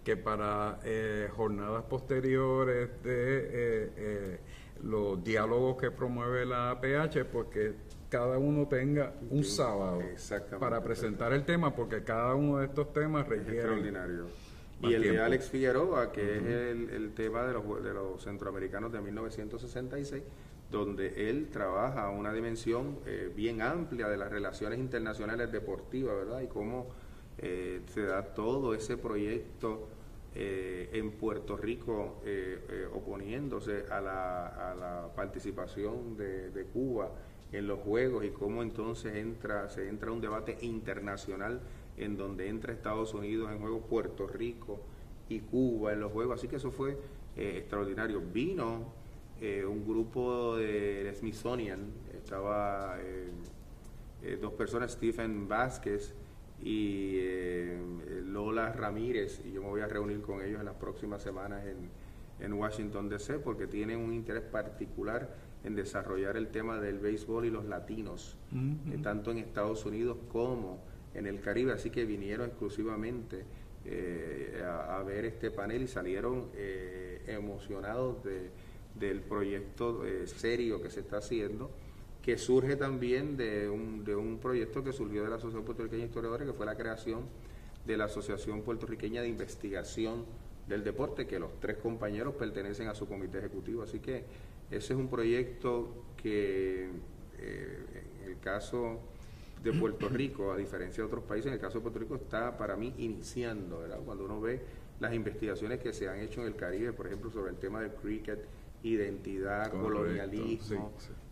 que para jornadas posteriores de los diálogos que promueve la APH, pues que cada uno tenga un sábado para presentar el tema, porque cada uno de estos temas requiere... extraordinario. Y el de Alex Figueroa, que es el tema de los centroamericanos de 1966, donde él trabaja una dimensión bien amplia de las relaciones internacionales deportivas, ¿verdad? Y cómo se da todo ese proyecto en Puerto Rico oponiéndose a la participación de Cuba en los Juegos, y cómo entonces se entra un debate internacional en donde entra Estados Unidos en juego, Puerto Rico y Cuba en los Juegos. Así que eso fue extraordinario. Vino un grupo de Smithsonian, estaba dos personas, Stephen Vázquez y Lola Ramírez, y yo me voy a reunir con ellos en las próximas semanas en Washington DC, porque tienen un interés particular en desarrollar el tema del béisbol y los latinos, tanto en Estados Unidos como en el Caribe. Así que vinieron exclusivamente a ver este panel y salieron emocionados del proyecto serio que se está haciendo, que surge también de un proyecto que surgió de la Asociación Puertorriqueña de Historiadores, que fue la creación de la Asociación Puertorriqueña de Investigación del Deporte, que los 3 compañeros pertenecen a su comité ejecutivo. Así que ese es un proyecto que en el caso de Puerto Rico, a diferencia de otros países, en el caso de Puerto Rico está para mí iniciando, ¿verdad? Cuando uno ve las investigaciones que se han hecho en el Caribe, por ejemplo, sobre el tema del cricket, identidad, colonialismo,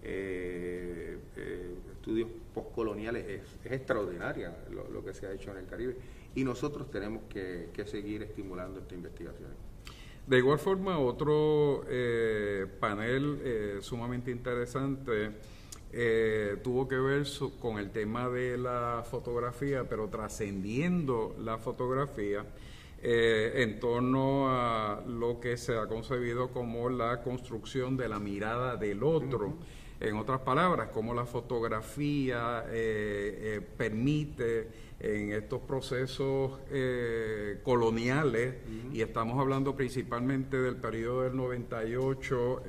estudios postcoloniales, es extraordinaria lo que se ha hecho en el Caribe, y nosotros tenemos que seguir estimulando esta investigación. De igual forma, otro panel sumamente interesante tuvo que ver con el tema de la fotografía, pero trascendiendo la fotografía, en torno a lo que se ha concebido como la construcción de la mirada del otro. En otras palabras, cómo la fotografía permite en estos procesos coloniales, y estamos hablando principalmente del periodo del 98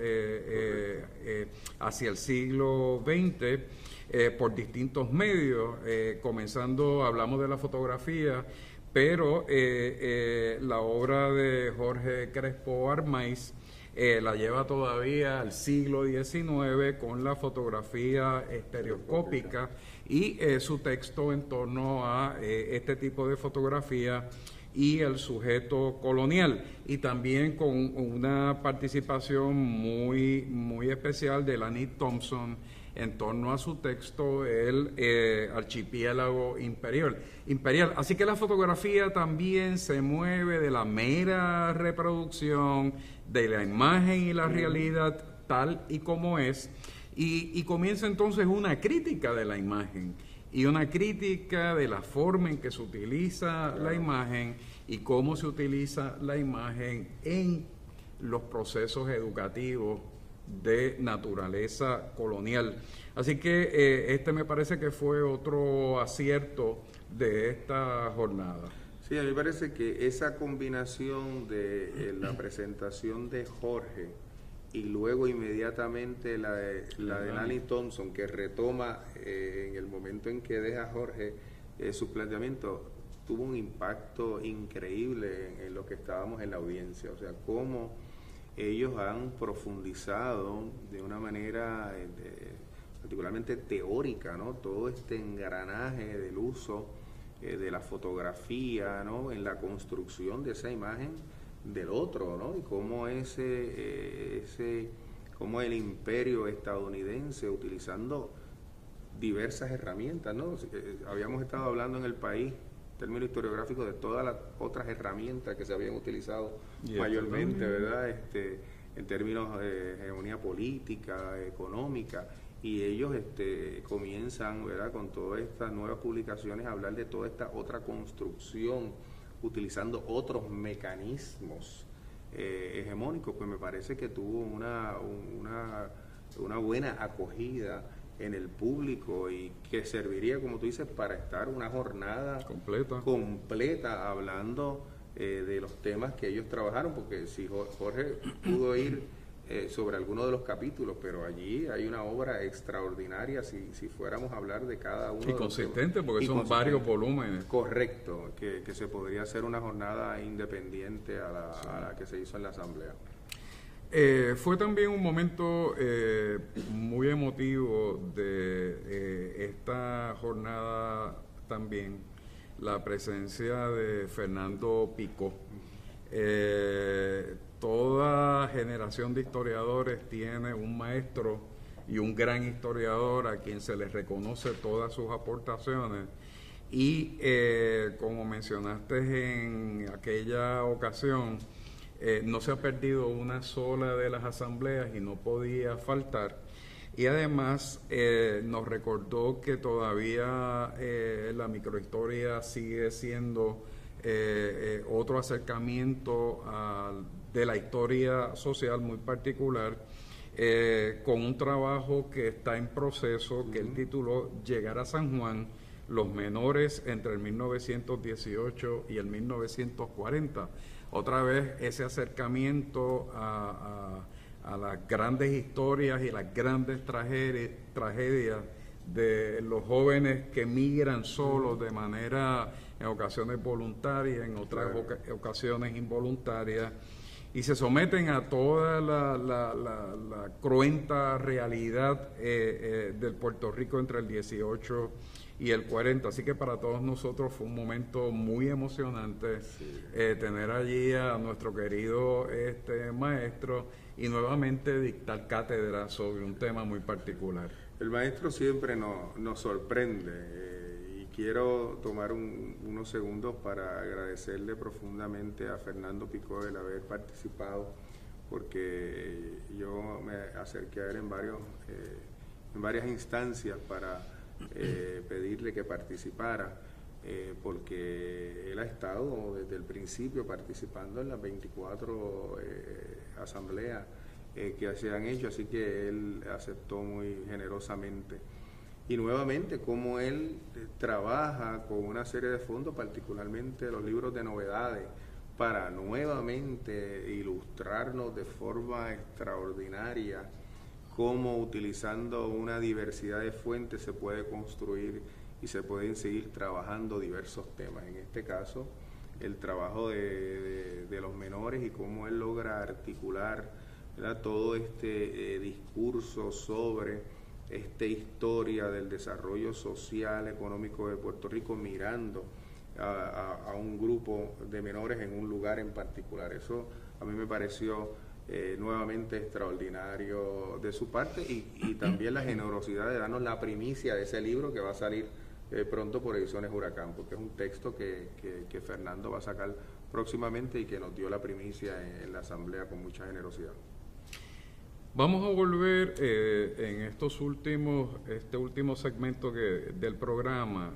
hacia el siglo XX, por distintos medios, comenzando, hablamos de la fotografía, pero la obra de Jorge Crespo Armaiz la lleva todavía al siglo XIX con la fotografía estereoscópica y su texto en torno a este tipo de fotografía y el sujeto colonial, y también con una participación muy especial de Lanny Thompson en torno a su texto, el archipiélago imperial. Así que la fotografía también se mueve de la mera reproducción de la imagen y la realidad tal y como es, y comienza entonces una crítica de la imagen y una crítica de la forma en que se utiliza la imagen y cómo se utiliza la imagen en los procesos educativos de naturaleza colonial. Así que este me parece que fue otro acierto de esta jornada. Sí, a mí me parece que esa combinación de la presentación de Jorge y luego inmediatamente la de Lanny Thompson, que retoma en el momento en que deja Jorge su planteamiento, tuvo un impacto increíble en lo que estábamos en la audiencia. O sea, cómo ellos han profundizado de una manera particularmente teórica, ¿no? Todo este engranaje del uso de la fotografía, ¿no? En la construcción de esa imagen del otro, ¿no? Y cómo cómo el imperio estadounidense, utilizando diversas herramientas, ¿no? Habíamos estado hablando en el país, en términos historiográficos, de todas las otras herramientas que se habían utilizado mayormente, ¿verdad? En términos de hegemonía política, económica, y ellos comienzan, ¿verdad?, con todas estas nuevas publicaciones a hablar de toda esta otra construcción, utilizando otros mecanismos hegemónicos. Pues me parece que tuvo una buena acogida en el público, y que serviría, como tú dices, para estar una jornada completa hablando de los temas que ellos trabajaron, porque si Jorge pudo ir sobre algunos de los capítulos, pero allí hay una obra extraordinaria si fuéramos a hablar de cada uno. Y consistente, porque son varios volúmenes. Correcto, que se podría hacer una jornada independiente a la que se hizo en la Asamblea. Fue también un momento muy emotivo de esta jornada también, la presencia de Fernando Picó. Toda generación de historiadores tiene un maestro y un gran historiador a quien se les reconoce todas sus aportaciones y como mencionaste en aquella ocasión, no se ha perdido una sola de las asambleas y no podía faltar. Y además nos recordó que todavía la microhistoria sigue siendo otro acercamiento de la historia social muy particular, con un trabajo que está en proceso, que él tituló Llegar a San Juan, los menores entre el 1918 y el 1940. Otra vez ese acercamiento a las grandes historias y las grandes tragedias de los jóvenes que migran solos de manera, en ocasiones voluntaria, en otras ocasiones involuntaria, y se someten a toda la cruenta realidad del Puerto Rico entre el 18 y el 40. Así que para todos nosotros fue un momento muy emocionante tener allí a nuestro querido maestro y nuevamente dictar cátedra sobre un tema muy particular. El maestro siempre nos sorprende y quiero tomar unos segundos para agradecerle profundamente a Fernando Picó el haber participado, porque yo me acerqué a él en varias instancias para pedirle que participara, porque él ha estado desde el principio participando en las 24 asambleas que se han hecho, así que él aceptó muy generosamente. Y nuevamente, como él trabaja con una serie de fondos, particularmente los libros de novedades, para nuevamente ilustrarnos de forma extraordinaria cómo utilizando una diversidad de fuentes se puede construir y se pueden seguir trabajando diversos temas. En este caso, el trabajo de los menores y cómo él logra articular, ¿verdad?, todo este discurso sobre esta historia del desarrollo social, económico de Puerto Rico, mirando a un grupo de menores en un lugar en particular. Eso a mí me pareció nuevamente extraordinario de su parte y también la generosidad de darnos la primicia de ese libro que va a salir pronto por Ediciones Huracán, porque es un texto que Fernando va a sacar próximamente y que nos dio la primicia en la asamblea con mucha generosidad. Vamos a volver en este último segmento del programa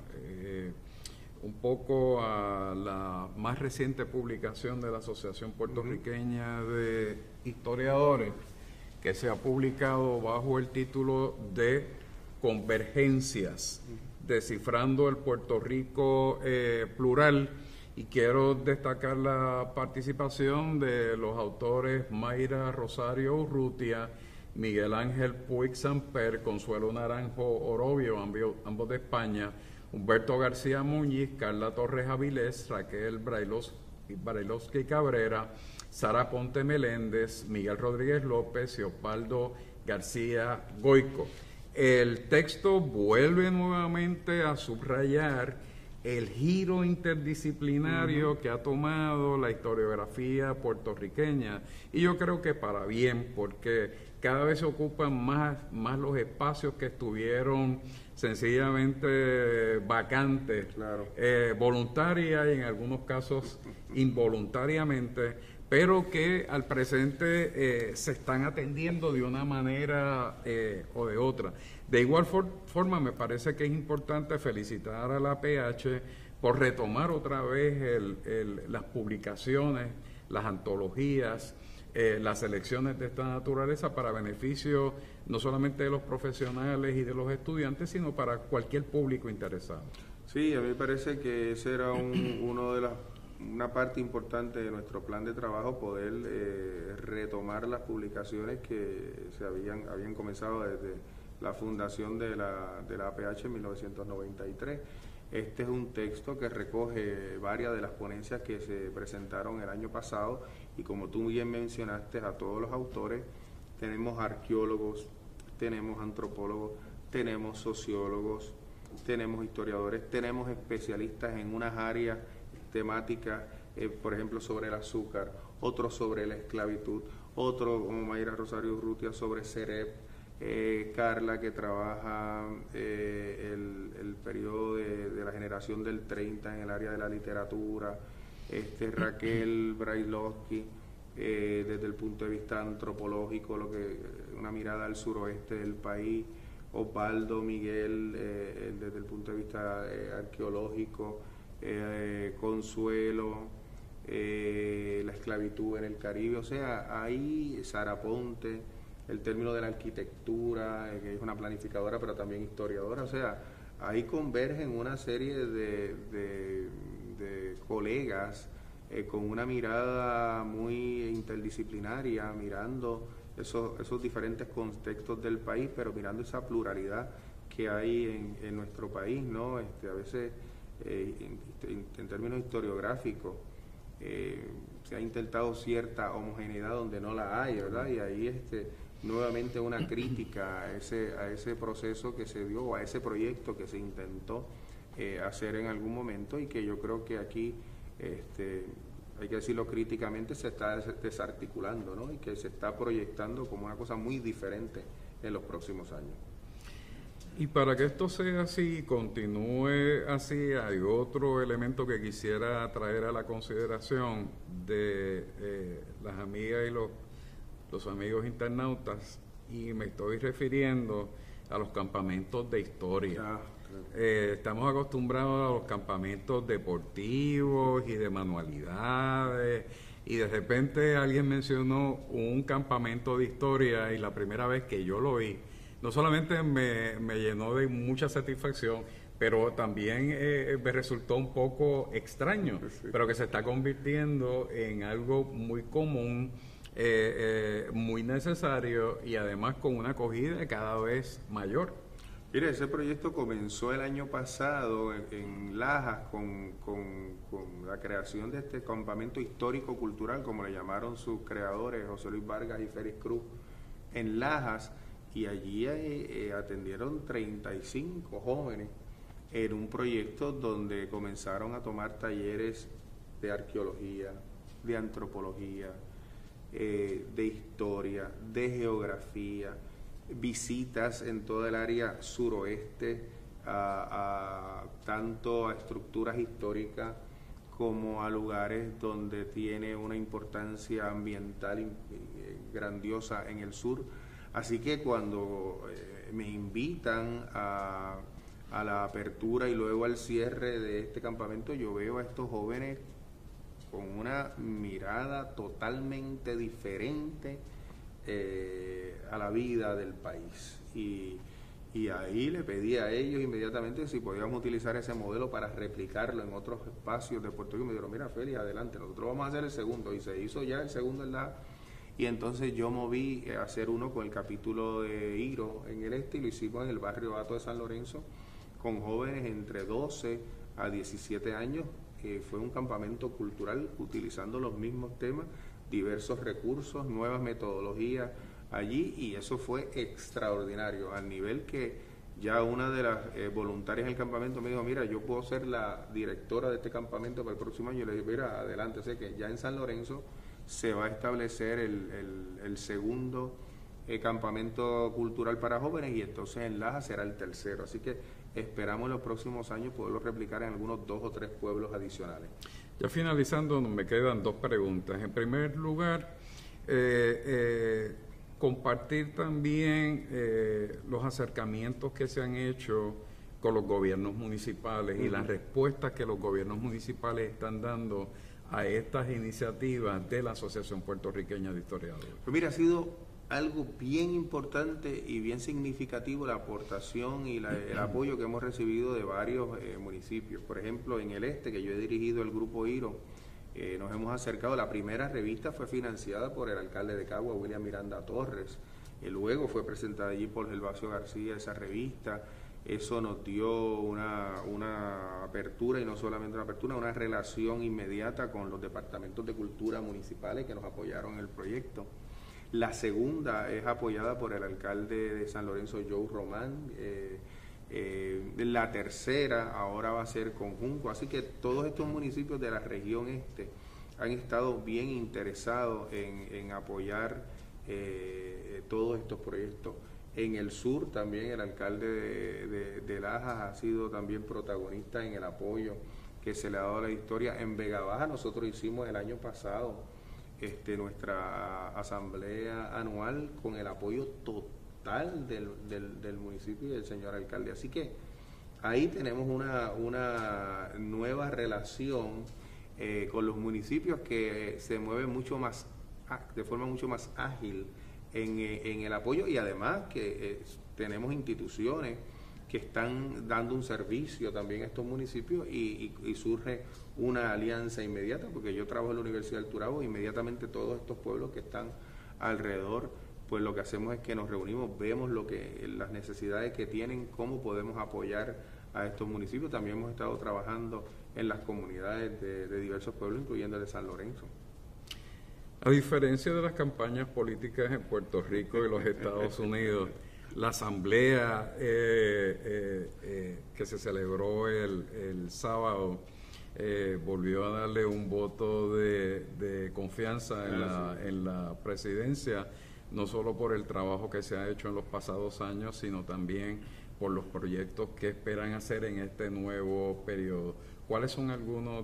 un poco a la más reciente publicación de la Asociación Puertorriqueña de Historiadores, que se ha publicado bajo el título de Convergencias, descifrando el Puerto Rico plural, y quiero destacar la participación de los autores Mayra Rosario Urrutia, Miguel Ángel Puig Samper, Consuelo Naranjo Orobio, ambos de España, Humberto García Muñiz, Carla Torres Avilés, Raquel Brailovsky Cabrera, Sara Ponte Meléndez, Miguel Rodríguez López y Osvaldo García Goico. El texto vuelve nuevamente a subrayar el giro interdisciplinario que ha tomado la historiografía puertorriqueña, y yo creo que para bien, porque cada vez se ocupan más los espacios que estuvieron sencillamente vacantes, voluntarias y en algunos casos involuntariamente, pero que al presente se están atendiendo de una manera o de otra. De igual forma, me parece que es importante felicitar a la PH por retomar otra vez las publicaciones, las antologías, las selecciones de esta naturaleza para beneficio no solamente de los profesionales y de los estudiantes, sino para cualquier público interesado. Sí, a mí me parece que ese era uno de los una parte importante de nuestro plan de trabajo poder retomar las publicaciones que se habían comenzado desde la fundación de la APH en 1993. Este es un texto que recoge varias de las ponencias que se presentaron el año pasado y como tú bien mencionaste a todos los autores, tenemos arqueólogos, tenemos antropólogos, tenemos sociólogos, tenemos historiadores, tenemos especialistas en unas áreas temáticas, por ejemplo sobre el azúcar, otros sobre la esclavitud, otro como Mayra Rosario Urrutia sobre CEREP, Carla que trabaja el periodo de la generación del 30 en el área de la literatura, Raquel Brailovsky desde el punto de vista antropológico, una mirada al suroeste del país, Osvaldo Miguel desde el punto de vista arqueológico, Consuelo, la esclavitud en el Caribe, o sea, ahí Sara Ponte, el término de la arquitectura, que es una planificadora pero también historiadora, o sea, ahí convergen una serie de colegas con una mirada muy interdisciplinaria, mirando esos diferentes contextos del país, pero mirando esa pluralidad que hay en nuestro país, ¿no? A veces, en términos historiográficos, se ha intentado cierta homogeneidad donde no la hay, ¿verdad? Y ahí nuevamente una crítica a ese proceso que se dio, o a ese proyecto que se intentó hacer en algún momento y que yo creo que aquí hay que decirlo críticamente, se está desarticulando, ¿no? Y que se está proyectando como una cosa muy diferente en los próximos años. Y para que esto sea así, continúe así, hay otro elemento que quisiera traer a la consideración de las amigas y los amigos internautas, y me estoy refiriendo a los campamentos de historia. Estamos acostumbrados a los campamentos deportivos y de manualidades, y de repente alguien mencionó un campamento de historia, y la primera vez que yo lo vi, no solamente me llenó de mucha satisfacción, pero también me resultó un poco extraño, pero que se está convirtiendo en algo muy común, muy necesario y además con una acogida cada vez mayor. Mire, ese proyecto comenzó el año pasado en Lajas con la creación de este campamento histórico-cultural, como le llamaron sus creadores, José Luis Vargas y Félix Cruz, en Lajas, y allí atendieron 35 jóvenes en un proyecto donde comenzaron a tomar talleres de arqueología, de antropología, de historia, de geografía, visitas en toda el área suroeste, tanto a estructuras históricas como a lugares donde tiene una importancia ambiental grandiosa en el sur. Así que cuando me invitan a la apertura y luego al cierre de este campamento, yo veo a estos jóvenes con una mirada totalmente diferente a la vida del país. Y ahí le pedí a ellos inmediatamente si podíamos utilizar ese modelo para replicarlo en otros espacios de Puerto Rico. Me dijeron, mira, Félix, adelante, nosotros vamos a hacer el segundo. Y se hizo ya el segundo en la... Y entonces yo moví a hacer uno con el capítulo de Hiro en el y lo hicimos en el barrio Hato de San Lorenzo, con jóvenes entre 12 a 17 años. Fue un campamento cultural utilizando los mismos temas, diversos recursos, nuevas metodologías allí, y eso fue extraordinario, al nivel que ya una de las voluntarias del campamento me dijo, mira, yo puedo ser la directora de este campamento para el próximo año. Y le dije, mira, adelante, sé que ya en San Lorenzo se va a establecer el segundo campamento cultural para jóvenes, y entonces en Lajas será el tercero, así que esperamos en los próximos años poderlo replicar en algunos 2 o 3 pueblos adicionales. Ya finalizando, me quedan 2 preguntas. En primer lugar, compartir también los acercamientos que se han hecho con los gobiernos municipales y las respuestas que los gobiernos municipales están dando a estas iniciativas de la Asociación Puertorriqueña de Historiadores. Pues mira, ha sido algo bien importante y bien significativo la aportación y el apoyo que hemos recibido de varios municipios. Por ejemplo, en el que yo he dirigido el Grupo Hiro, nos hemos acercado. La primera revista fue financiada por el alcalde de Cagua, William Miranda Torres. Luego fue presentada allí por Gervasio García esa revista. Eso nos dio una apertura, y no solamente una apertura, una relación inmediata con los departamentos de cultura municipales que nos apoyaron en el proyecto. La segunda es apoyada por el alcalde de San Lorenzo, Joe Román. La tercera ahora va a ser con Junco. Así que todos estos municipios de la región este han estado bien interesados en apoyar todos estos proyectos. En el sur también el alcalde de Lajas ha sido también protagonista en el apoyo que se le ha dado a la historia. En Vega Baja nosotros hicimos el año pasado nuestra asamblea anual con el apoyo total del municipio y del señor alcalde. Así que ahí tenemos una nueva relación con los municipios que se mueven de forma mucho más ágil en el apoyo, y además que tenemos instituciones que están dando un servicio también a estos municipios y surge una alianza inmediata, porque yo trabajo en la Universidad del Turabo, inmediatamente todos estos pueblos que están alrededor, pues lo que hacemos es que nos reunimos, vemos las necesidades que tienen, cómo podemos apoyar a estos municipios. También hemos estado trabajando en las comunidades de diversos pueblos, incluyendo el de San Lorenzo. A diferencia de las campañas políticas en Puerto Rico y los Estados Unidos, la asamblea que se celebró el sábado volvió a darle un voto de confianza en la presidencia, no solo por el trabajo que se ha hecho en los pasados años, sino también por los proyectos que esperan hacer en este nuevo periodo. ¿Cuáles son algunas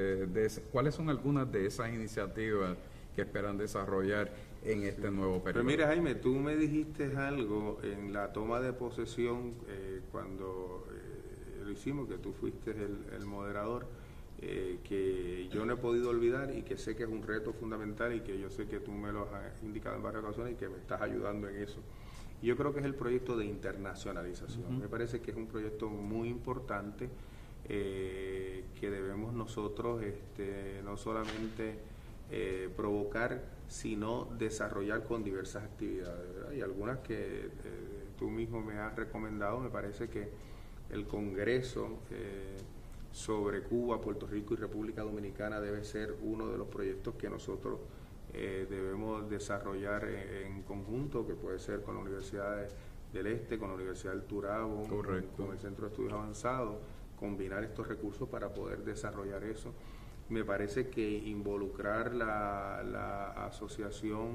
de esas iniciativas que esperan desarrollar en este nuevo periodo? Pero mira, Jaime, tú me dijiste algo en la toma de posesión cuando lo hicimos, que tú fuiste el moderador, que yo no he podido olvidar y que sé que es un reto fundamental y que yo sé que tú me lo has indicado en varias ocasiones y que me estás ayudando en eso. Yo creo que es el proyecto de internacionalización. Me parece que es un proyecto muy importante que debemos nosotros no solamente provocar, sino desarrollar con diversas actividades, ¿verdad? Y algunas que tú mismo me has recomendado. Me parece que el Congreso sobre Cuba, Puerto Rico y República Dominicana debe ser uno de los proyectos que nosotros debemos desarrollar en conjunto, que puede ser con la Universidad del Este, con la Universidad del Turabo, con el Centro de Estudios Avanzados, combinar estos recursos para poder desarrollar eso. Me parece que involucrar la Asociación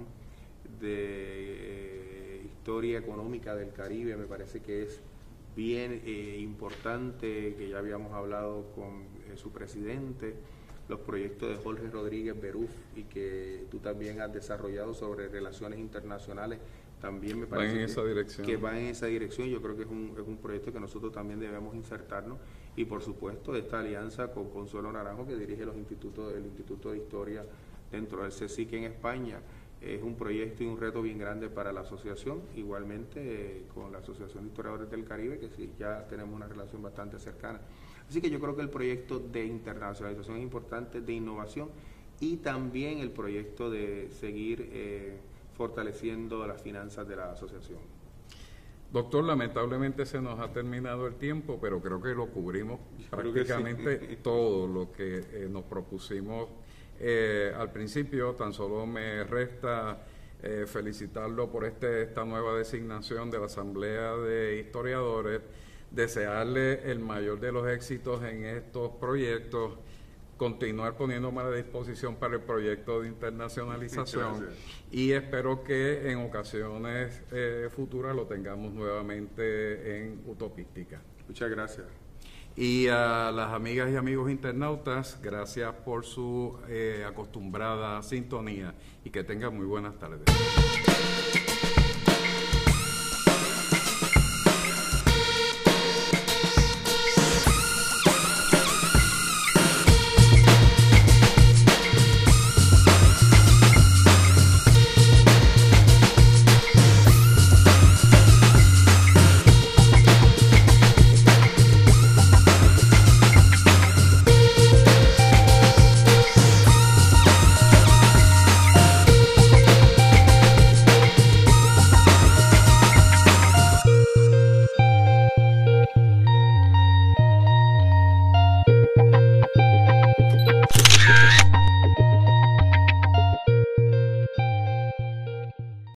de Historia Económica del Caribe me parece que es bien importante, que ya habíamos hablado con su presidente, los proyectos de Jorge Rodríguez Beruf y que tú también has desarrollado sobre relaciones internacionales, también me parece que va en esa dirección. Yo creo que es un proyecto que nosotros también debemos insertarnos, y por supuesto esta alianza con Consuelo Naranjo, que dirige el Instituto de Historia dentro del CSIC en España. Es un proyecto y un reto bien grande para la asociación, igualmente con la Asociación de Historiadores del Caribe, que sí, ya tenemos una relación bastante cercana. Así que yo creo que el proyecto de internacionalización es importante, de innovación, y también el proyecto de seguir fortaleciendo las finanzas de la asociación. Doctor, lamentablemente se nos ha terminado el tiempo, pero creo que lo cubrimos prácticamente todo lo que nos propusimos al principio. Tan solo me resta felicitarlo por esta nueva designación de la Asamblea de Historiadores, desearle el mayor de los éxitos en estos proyectos, continuar poniéndome a la disposición para el proyecto de internacionalización. Gracias. Y espero que en ocasiones futuras lo tengamos nuevamente en Utopística. Muchas gracias. Y a las amigas y amigos internautas, gracias por su acostumbrada sintonía y que tengan muy buenas tardes.